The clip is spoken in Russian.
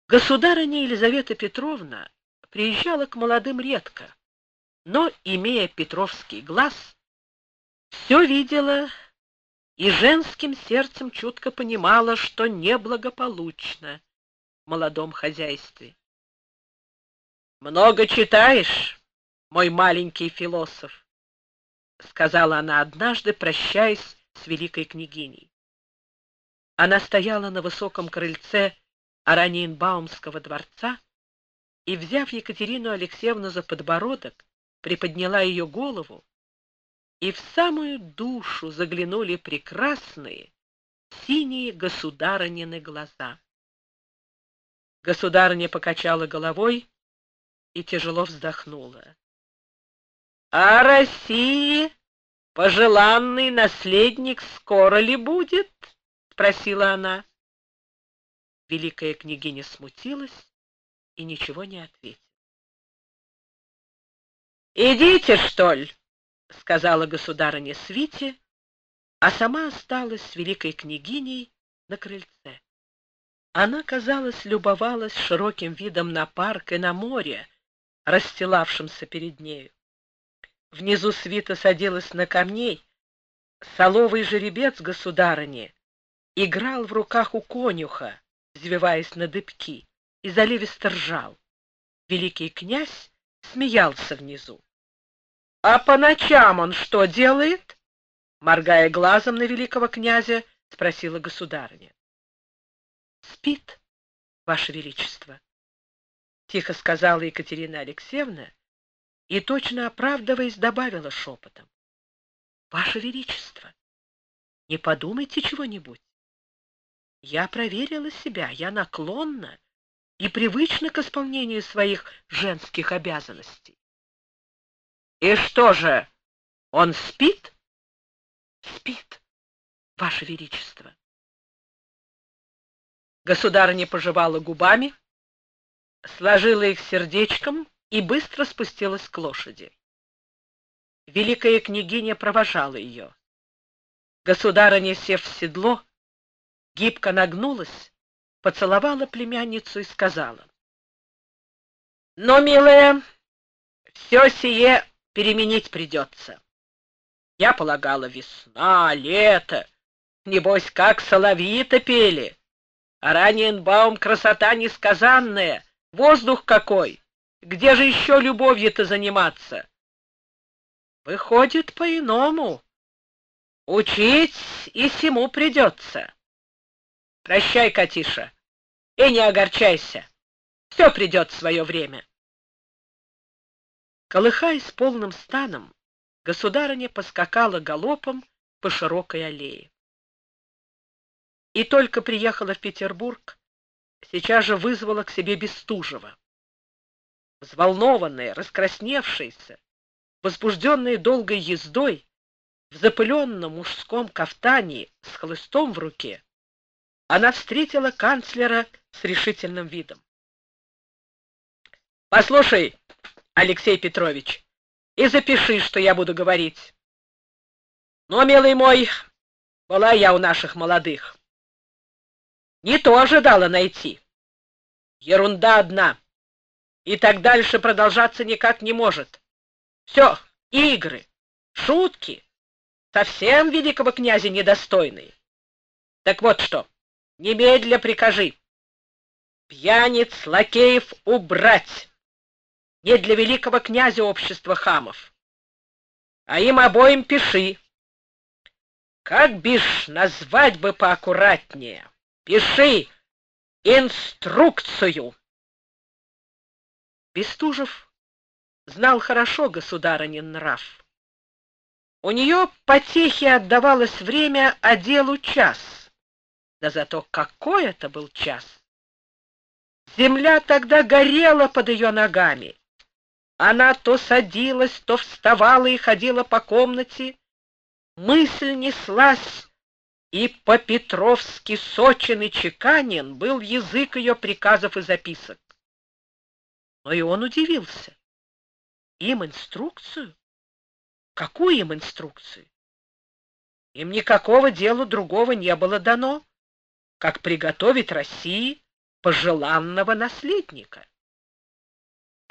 Государыня Елизавета Петровна приезжала к молодым редко, но, имея петровский глаз, все видела и женским сердцем чутко понимала, что неблагополучно в молодом хозяйстве. «Много читаешь, мой маленький философ», — сказала она однажды, прощаясь с великой княгиней. Она стояла на высоком крыльце Ораниенбаумского дворца и, взяв Екатерину Алексеевну за подбородок, приподняла ее голову, и в самую душу заглянули прекрасные синие государынины глаза. Государыня покачала головой и тяжело вздохнула. «А России пожеланный наследник скоро ли будет?» — спросила она. Великая княгиня смутилась и ничего не ответила. «Идите, что ли?» — сказала государыня свите, а сама осталась с великой княгиней на крыльце. Она, казалось, любовалась широким видом на парк и на море, расстилавшимся перед нею. Внизу свита садилась на камней, соловый жеребец государыни играл в руках у конюха, взвиваясь на дыбки, и заливисто ржал. Великий князь смеялся внизу. — А по ночам он что делает? — моргая глазом на великого князя, спросила государыня. — Спит, ваше величество, — тихо сказала Екатерина Алексеевна и, точно оправдываясь, добавила шепотом. — Ваше величество, не подумайте чего-нибудь. Я проверила себя, я наклонна и привычна к исполнению своих женских обязанностей. — И что же, он спит? — Спит, ваше величество. Государыня пожевала губами, сложила их сердечком и быстро спустилась к лошади. Великая княгиня провожала ее. Государыня, сев в седло, гибко нагнулась, поцеловала племянницу и сказала: — Но, милая, все сие переменить придется. Я полагала, весна, лето, небось, как соловьи-то пели. Ораниенбаум — красота несказанная, воздух какой! Где же еще любовью-то заниматься? Выходит, по-иному. Учить и всему придется. Прощай, Катиша, и не огорчайся. Все придет в свое время. Колыхаясь полным станом, государыня поскакала галопом по широкой аллее. И только приехала в Петербург, сейчас же вызвала к себе Бестужева. Взволнованная, раскрасневшаяся, возбужденная долгой ездой, в запыленном мужском кафтане с хлыстом в руке, она встретила канцлера с решительным видом. — Послушай, Алексей Петрович, и запиши, что я буду говорить. Но, милый мой, была я у наших молодых. Не то ожидала найти. Ерунда одна. И так дальше продолжаться никак не может. Все, игры, шутки, совсем великого князя недостойные. Так вот что, немедля прикажи. Пьяниц, лакеев убрать. Не для великого князя общества хамов. А им обоим пиши. Как бишь назвать бы поаккуратнее? Пиши инструкцию. Бестужев знал хорошо государынин нрав. У нее потехи отдавалось время, а делу час. Да зато какой это был час! Земля тогда горела под ее ногами. Она то садилась, то вставала и ходила по комнате. Мысль неслась, и по-петровски сочен и чеканен был язык ее приказов и записок. Но и он удивился. Им инструкцию? Какую им инструкцию? Им никакого дела другого не было дано, как приготовить России пожеланного наследника.